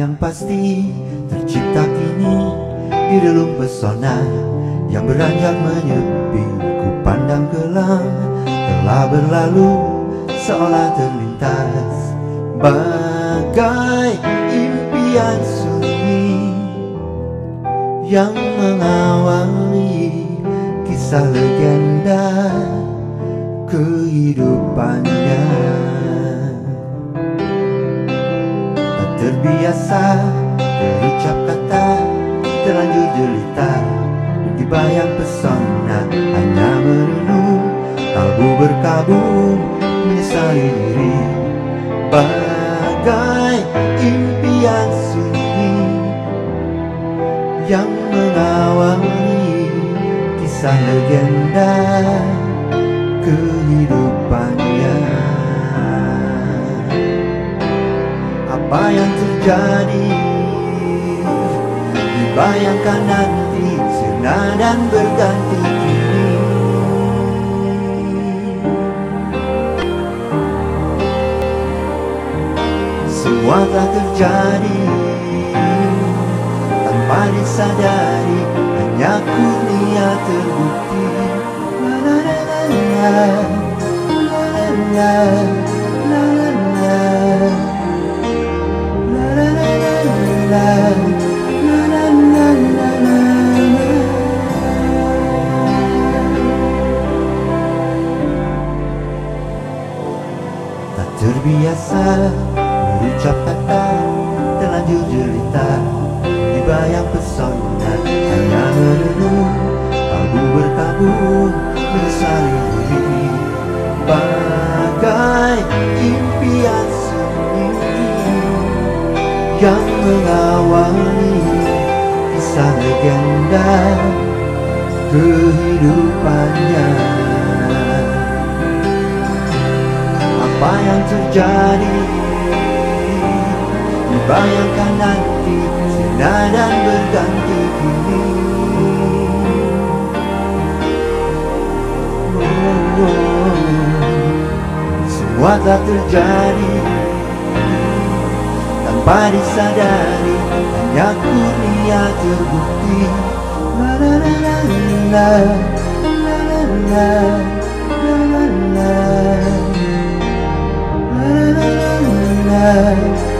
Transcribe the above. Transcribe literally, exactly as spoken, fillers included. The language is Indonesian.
yang pasti tercipta kini di relung pesona yang beranjak menyepi. Ku pandang gelang telah berlalu seolah terlintas bagai impian sunyi yang mengawali kisah legenda kehidupannya. Tak terbiasa terucap kata, terlanjur jelita dibayang pesona, hanya merenung kalbu berkabung menyesali diri bagai impian sunyi yang mengawali kisah legenda kehidupannya. Apa yang terjadi dibayangkan nanti sirna dan berganti kini. Semua telah terjadi tanpa disadari, hanya kurnia terbukti. La la la la la la la la la la la la la la la la. Tak terbiasa berucap kata, terlanjur jelita dibayang pesona, hanya merenung kalbu berkabung menyesali diri bagai impian sunyi yang mengawali kisah legenda kehidupannya. Apa yang terjadi dibayangkan nanti sirna dan berganti kini. Oh, oh. Semua telah terjadi tanpa disadari, hanya kurnia terbukti. La la la la la la la la la la la la la la la.